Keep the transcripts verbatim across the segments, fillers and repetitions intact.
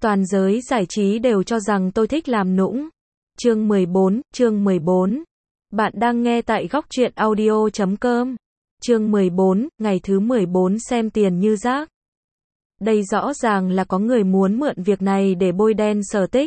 Toàn giới giải trí đều cho rằng tôi thích làm nũng. Chương mười bốn, chương mười bốn. Bạn đang nghe tại góc truyện audio chấm com. Chương mười bốn, ngày thứ mười bốn xem tiền như rác. Đây rõ ràng là có người muốn mượn việc này để bôi đen Sở Tích.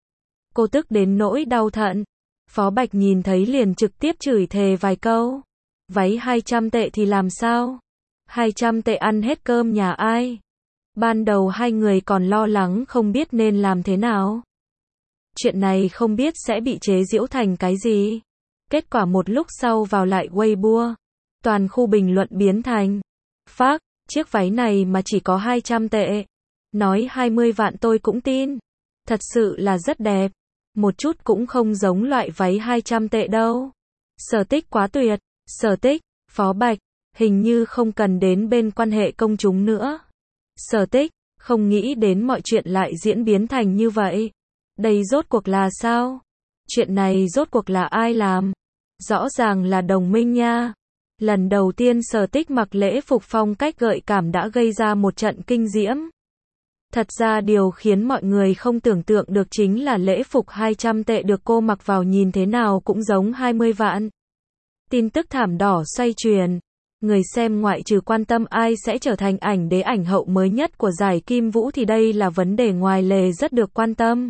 Cô tức đến nỗi đau thận. Phó Bạch nhìn thấy liền trực tiếp chửi thề vài câu. Váy hai trăm tệ thì làm sao? hai trăm tệ ăn hết cơm nhà ai? Ban đầu hai người còn lo lắng không biết nên làm thế nào. Chuyện này không biết sẽ bị chế giễu thành cái gì. Kết quả một lúc sau vào lại Weibo. Toàn khu bình luận biến thành phác, chiếc váy này mà chỉ có hai trăm tệ. Nói hai mươi vạn tôi cũng tin. Thật sự là rất đẹp. Một chút cũng không giống loại váy hai trăm tệ đâu. Sở Tích quá tuyệt. Sở Tích, Phó Bạch, hình như không cần đến bên quan hệ công chúng nữa. Sở Tích, không nghĩ đến mọi chuyện lại diễn biến thành như vậy. Đây rốt cuộc là sao? Chuyện này rốt cuộc là ai làm? Rõ ràng là đồng minh nha. Lần đầu tiên Sở Tích mặc lễ phục phong cách gợi cảm đã gây ra một trận kinh diễm. Thật ra điều khiến mọi người không tưởng tượng được chính là lễ phục hai trăm tệ được cô mặc vào nhìn thế nào cũng giống hai mươi vạn. Tin tức thảm đỏ xoay truyền. Người xem ngoại trừ quan tâm ai sẽ trở thành ảnh đế ảnh hậu mới nhất của giải Kim Vũ thì đây là vấn đề ngoài lề rất được quan tâm.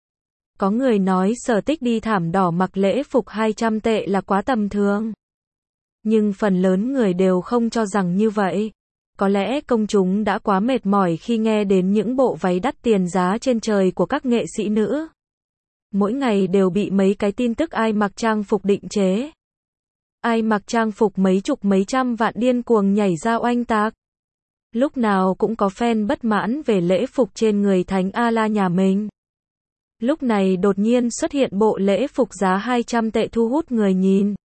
Có người nói Sở Tích đi thảm đỏ mặc lễ phục hai trăm tệ là quá tầm thường. Nhưng phần lớn người đều không cho rằng như vậy. Có lẽ công chúng đã quá mệt mỏi khi nghe đến những bộ váy đắt tiền giá trên trời của các nghệ sĩ nữ. Mỗi ngày đều bị mấy cái tin tức ai mặc trang phục định chế. Ai mặc trang phục mấy chục mấy trăm vạn điên cuồng nhảy ra oanh tạc. Lúc nào cũng có fan bất mãn về lễ phục trên người Thánh A-la nhà mình. Lúc này đột nhiên xuất hiện bộ lễ phục giá hai trăm tệ thu hút người nhìn.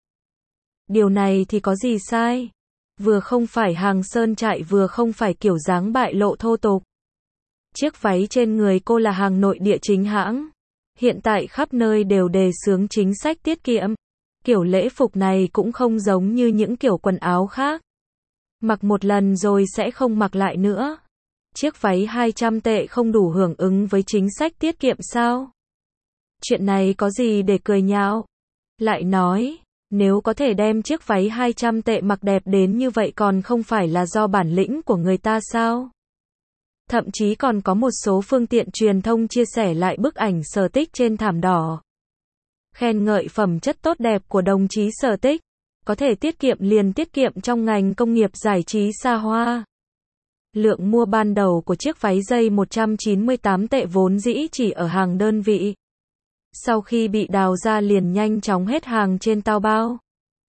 Điều này thì có gì sai? Vừa không phải hàng sơn trại vừa không phải kiểu dáng bại lộ thô tục. Chiếc váy trên người cô là hàng nội địa chính hãng. Hiện tại khắp nơi đều đề xướng chính sách tiết kiệm. Kiểu lễ phục này cũng không giống như những kiểu quần áo khác. Mặc một lần rồi sẽ không mặc lại nữa. Chiếc váy hai trăm tệ không đủ hưởng ứng với chính sách tiết kiệm sao? Chuyện này có gì để cười nhạo? Lại nói, nếu có thể đem chiếc váy hai trăm tệ mặc đẹp đến như vậy còn không phải là do bản lĩnh của người ta sao? Thậm chí còn có một số phương tiện truyền thông chia sẻ lại bức ảnh Sở Tích trên thảm đỏ. Khen ngợi phẩm chất tốt đẹp của đồng chí Sở Tích. Có thể tiết kiệm liền tiết kiệm trong ngành công nghiệp giải trí xa hoa. Lượng mua ban đầu của chiếc váy dây một trăm chín mươi tám tệ vốn dĩ chỉ ở hàng đơn vị. Sau khi bị đào ra liền nhanh chóng hết hàng trên Taobao.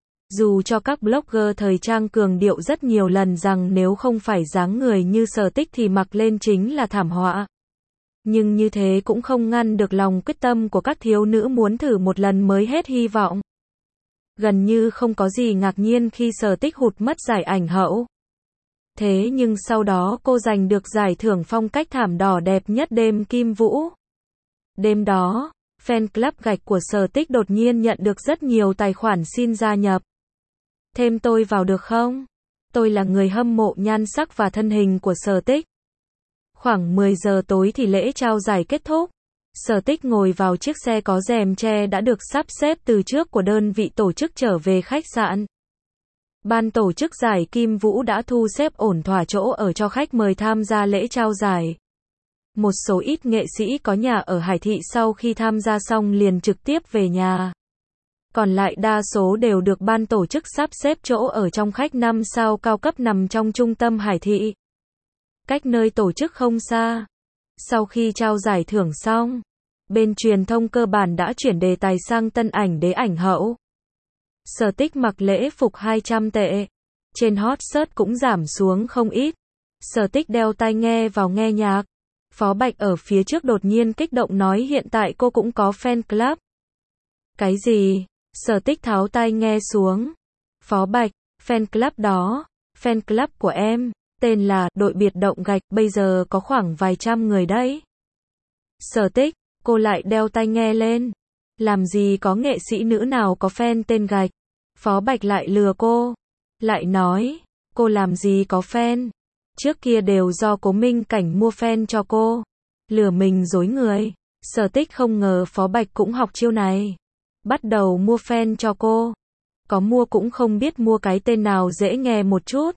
Dù cho các blogger thời trang cường điệu rất nhiều lần rằng nếu không phải dáng người như Sở Tích thì mặc lên chính là thảm họa. Nhưng như thế cũng không ngăn được lòng quyết tâm của các thiếu nữ muốn thử một lần mới hết hy vọng. Gần như không có gì ngạc nhiên khi Sở Tích hụt mất giải ảnh hậu. Thế nhưng sau đó cô giành được giải thưởng phong cách thảm đỏ đẹp nhất đêm Kim Vũ. Đêm đó, fan club gạch của Sở Tích đột nhiên nhận được rất nhiều tài khoản xin gia nhập. Thêm tôi vào được không? Tôi là người hâm mộ nhan sắc và thân hình của Sở Tích. Khoảng mười giờ tối thì lễ trao giải kết thúc. Sở Tích ngồi vào chiếc xe có rèm che đã được sắp xếp từ trước của đơn vị tổ chức trở về khách sạn. Ban tổ chức giải Kim Vũ đã thu xếp ổn thỏa chỗ ở cho khách mời tham gia lễ trao giải. Một số ít nghệ sĩ có nhà ở Hải Thị sau khi tham gia xong liền trực tiếp về nhà. Còn lại đa số đều được ban tổ chức sắp xếp chỗ ở trong khách năm sao cao cấp nằm trong trung tâm Hải Thị. Cách nơi tổ chức không xa. Sau khi trao giải thưởng xong, bên truyền thông cơ bản đã chuyển đề tài sang tân ảnh đế ảnh hậu. Sở Tích mặc lễ phục hai trăm tệ. Trên hot search cũng giảm xuống không ít. Sở Tích đeo tai nghe vào nghe nhạc. Phó Bạch ở phía trước đột nhiên kích động nói hiện tại cô cũng có fan club. Cái gì? Sở Tích tháo tai nghe xuống. Phó Bạch, fan club đó, fan club của em, tên là đội biệt động gạch, bây giờ có khoảng vài trăm người đấy. Sở Tích, cô lại đeo tai nghe lên. Làm gì có nghệ sĩ nữ nào có fan tên gạch. Phó Bạch lại lừa cô. Lại nói, cô làm gì có fan. Trước kia đều do Cố Minh Cảnh mua fan cho cô. Lừa mình dối người. Sở Tích không ngờ Phó Bạch cũng học chiêu này. Bắt đầu mua fan cho cô. Có mua cũng không biết mua cái tên nào dễ nghe một chút.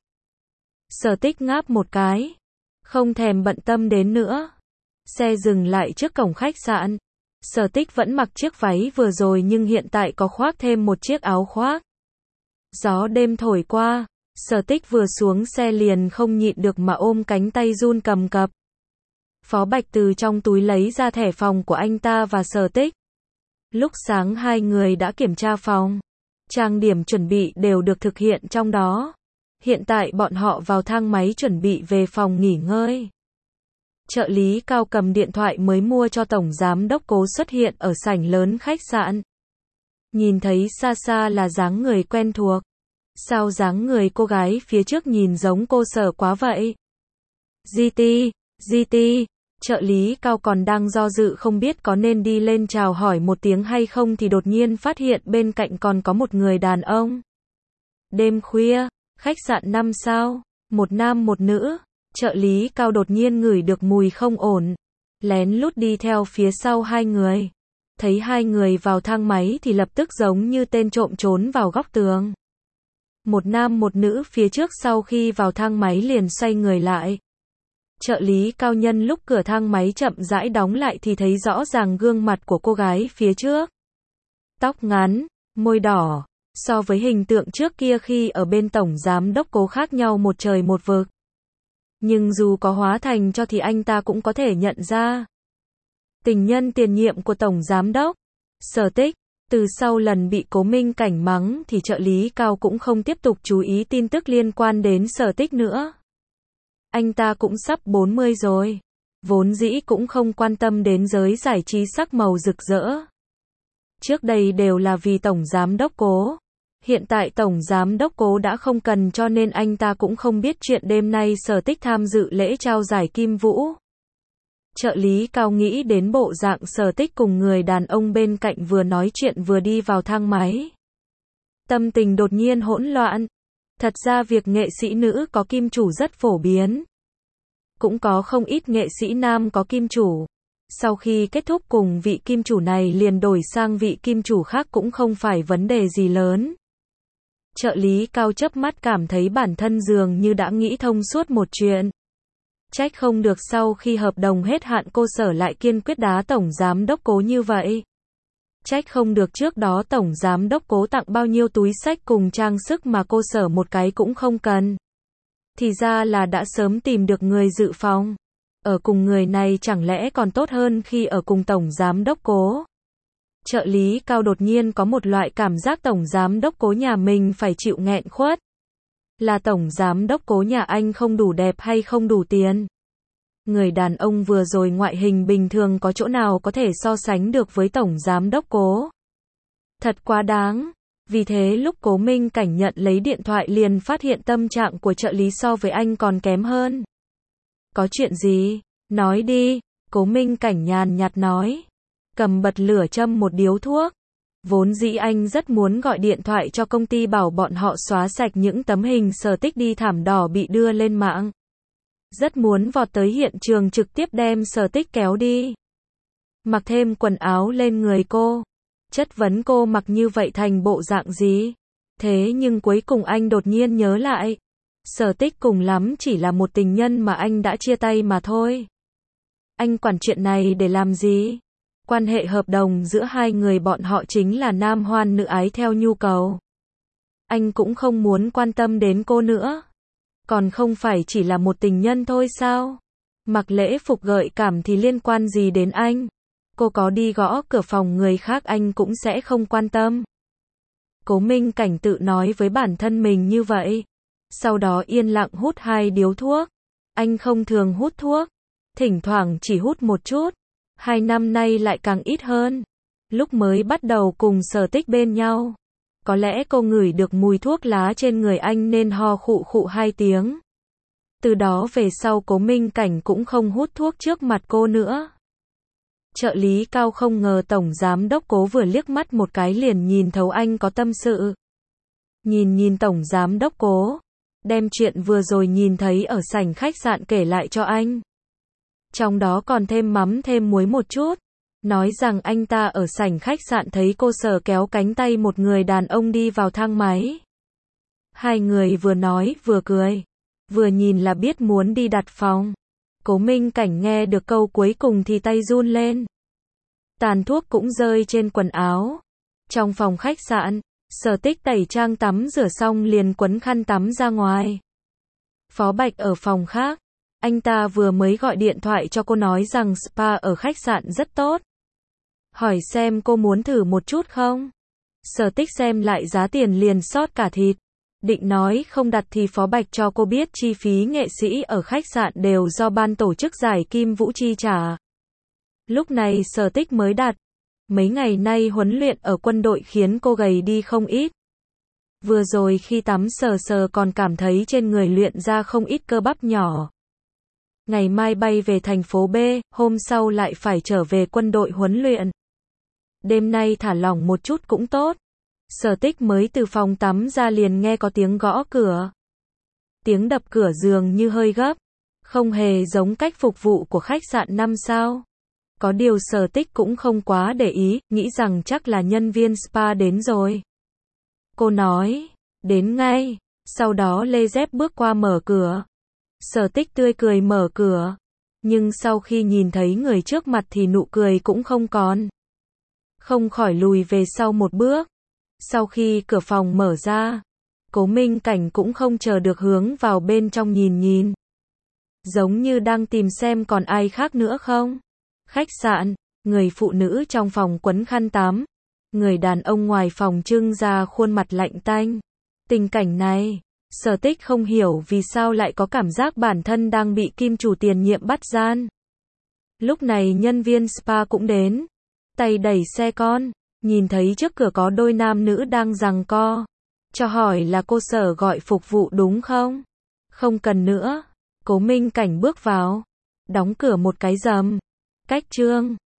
Sở Tích ngáp một cái. Không thèm bận tâm đến nữa. Xe dừng lại trước cổng khách sạn. Sở Tích vẫn mặc chiếc váy vừa rồi nhưng hiện tại có khoác thêm một chiếc áo khoác. Gió đêm thổi qua. Sở Tích vừa xuống xe liền không nhịn được mà ôm cánh tay run cầm cập. Phó Bạch từ trong túi lấy ra thẻ phòng của anh ta và Sở Tích. Lúc sáng hai người đã kiểm tra phòng. Trang điểm chuẩn bị đều được thực hiện trong đó. Hiện tại bọn họ vào thang máy chuẩn bị về phòng nghỉ ngơi. Trợ lý Cao cầm điện thoại mới mua cho tổng giám đốc Cố xuất hiện ở sảnh lớn khách sạn. Nhìn thấy xa xa là dáng người quen thuộc. Sao dáng người cô gái phía trước nhìn giống cô Sở quá vậy? giê tê, giê tê, trợ lý Cao còn đang do dự không biết có nên đi lên chào hỏi một tiếng hay không thì đột nhiên phát hiện bên cạnh còn có một người đàn ông. Đêm khuya, khách sạn năm sao, một nam một nữ, trợ lý Cao đột nhiên ngửi được mùi không ổn, lén lút đi theo phía sau hai người. Thấy hai người vào thang máy thì lập tức giống như tên trộm trốn vào góc tường. Một nam một nữ phía trước sau khi vào thang máy liền xoay người lại. Trợ lý Cao nhân lúc cửa thang máy chậm rãi đóng lại thì thấy rõ ràng gương mặt của cô gái phía trước. Tóc ngắn, môi đỏ, so với hình tượng trước kia khi ở bên tổng giám đốc Cố khác nhau một trời một vực. Nhưng dù có hóa thành cho thì anh ta cũng có thể nhận ra. Tình nhân tiền nhiệm của tổng giám đốc, Sở Tích. Từ sau lần bị Cố Minh Cảnh mắng thì trợ lý Cao cũng không tiếp tục chú ý tin tức liên quan đến Sở Tích nữa. Anh ta cũng sắp bốn mươi rồi. Vốn dĩ cũng không quan tâm đến giới giải trí sắc màu rực rỡ. Trước đây đều là vì tổng giám đốc Cố. Hiện tại tổng giám đốc Cố đã không cần cho nên anh ta cũng không biết chuyện đêm nay Sở Tích tham dự lễ trao giải Kim Vũ. Trợ lý Cao nghĩ đến bộ dạng Sở Tích cùng người đàn ông bên cạnh vừa nói chuyện vừa đi vào thang máy. Tâm tình đột nhiên hỗn loạn. Thật ra việc nghệ sĩ nữ có kim chủ rất phổ biến. Cũng có không ít nghệ sĩ nam có kim chủ. Sau khi kết thúc cùng vị kim chủ này liền đổi sang vị kim chủ khác cũng không phải vấn đề gì lớn. Trợ lý Cao chớp mắt cảm thấy bản thân dường như đã nghĩ thông suốt một chuyện. Trách không được sau khi hợp đồng hết hạn cô Sở lại kiên quyết đá tổng giám đốc Cố như vậy. Trách không được trước đó tổng giám đốc Cố tặng bao nhiêu túi xách cùng trang sức mà cô Sở một cái cũng không cần. Thì ra là đã sớm tìm được người dự phòng. Ở cùng người này chẳng lẽ còn tốt hơn khi ở cùng tổng giám đốc Cố. Trợ lý Cao đột nhiên có một loại cảm giác tổng giám đốc Cố nhà mình phải chịu nghẹn khuất. Là tổng giám đốc Cố nhà anh không đủ đẹp hay không đủ tiền? Người đàn ông vừa rồi ngoại hình bình thường có chỗ nào có thể so sánh được với tổng giám đốc Cố? Thật quá đáng. Vì thế lúc Cố Minh Cảnh nhận lấy điện thoại liền phát hiện tâm trạng của trợ lý so với anh còn kém hơn. Có chuyện gì? Nói đi. Cố Minh Cảnh nhàn nhạt nói. Cầm bật lửa châm một điếu thuốc. Vốn dĩ anh rất muốn gọi điện thoại cho công ty bảo bọn họ xóa sạch những tấm hình Sở Tích đi thảm đỏ bị đưa lên mạng. Rất muốn vọt tới hiện trường trực tiếp đem Sở Tích kéo đi. Mặc thêm quần áo lên người cô. Chất vấn cô mặc như vậy thành bộ dạng gì. Thế nhưng cuối cùng anh đột nhiên nhớ lại. Sở Tích cùng lắm chỉ là một tình nhân mà anh đã chia tay mà thôi. Anh quản chuyện này để làm gì? Quan hệ hợp đồng giữa hai người bọn họ chính là nam hoan nữ ái theo nhu cầu. Anh cũng không muốn quan tâm đến cô nữa. Còn không phải chỉ là một tình nhân thôi sao? Mặc lễ phục gợi cảm thì liên quan gì đến anh? Cô có đi gõ cửa phòng người khác anh cũng sẽ không quan tâm. Cố Minh Cảnh tự nói với bản thân mình như vậy. Sau đó yên lặng hút hai điếu thuốc. Anh không thường hút thuốc. Thỉnh thoảng chỉ hút một chút. Hai năm nay lại càng ít hơn. Lúc mới bắt đầu cùng Sở Tích bên nhau. Có lẽ cô ngửi được mùi thuốc lá trên người anh nên ho khụ khụ hai tiếng. Từ đó về sau Cố Minh Cảnh cũng không hút thuốc trước mặt cô nữa. Trợ lý Cao không ngờ tổng giám đốc Cố vừa liếc mắt một cái liền nhìn thấu anh có tâm sự. Nhìn nhìn tổng giám đốc Cố. Đem chuyện vừa rồi nhìn thấy ở sảnh khách sạn kể lại cho anh. trong đó còn thêm mắm thêm muối một chút. Nói rằng anh ta ở sảnh khách sạn thấy cô Sở kéo cánh tay một người đàn ông đi vào thang máy. Hai người vừa nói vừa cười, vừa nhìn là biết muốn đi đặt phòng. Cố Minh Cảnh nghe được câu cuối cùng thì tay run lên. Tàn thuốc cũng rơi trên quần áo. Trong phòng khách sạn, Sở Tích tẩy trang tắm rửa xong liền quấn khăn tắm ra ngoài. Phó Bạch ở phòng khác, anh ta vừa mới gọi điện thoại cho cô nói rằng spa ở khách sạn rất tốt. Hỏi xem cô muốn thử một chút không? Sở Tích xem lại giá tiền liền xót cả thịt. Định nói không đặt thì Phó Bạch cho cô biết chi phí nghệ sĩ ở khách sạn đều do ban tổ chức giải Kim Vũ chi trả. Lúc này Sở Tích mới đặt. Mấy ngày nay huấn luyện ở quân đội khiến cô gầy đi không ít. Vừa rồi khi tắm sờ sờ còn cảm thấy trên người luyện ra không ít cơ bắp nhỏ. Ngày mai bay về thành phố B, hôm sau lại phải trở về quân đội huấn luyện. Đêm nay thả lỏng một chút cũng tốt. Sở Tích mới từ phòng tắm ra liền nghe có tiếng gõ cửa. Tiếng đập cửa dường như hơi gấp, không hề giống cách phục vụ của khách sạn năm sao. Có điều Sở Tích cũng không quá để ý, nghĩ rằng chắc là nhân viên spa đến rồi. Cô nói, đến ngay, sau đó lê dép bước qua mở cửa. Sở Tích tươi cười mở cửa, nhưng sau khi nhìn thấy người trước mặt thì nụ cười cũng không còn. Không khỏi lùi về sau một bước. Sau khi cửa phòng mở ra, Cố Minh Cảnh cũng không chờ được hướng vào bên trong nhìn nhìn. Giống như đang tìm xem còn ai khác nữa không. Khách sạn, người phụ nữ trong phòng quấn khăn tắm, người đàn ông ngoài phòng trưng ra khuôn mặt lạnh tanh. Tình cảnh này, Sở Tích không hiểu vì sao lại có cảm giác bản thân đang bị kim chủ tiền nhiệm bắt gian. Lúc này nhân viên spa cũng đến, tay đẩy xe con, nhìn thấy trước cửa có đôi nam nữ đang giằng co. Cho hỏi là cô Sở gọi phục vụ đúng không? Không cần nữa. Cố Minh Cảnh bước vào, đóng cửa một cái rầm. Cách trương.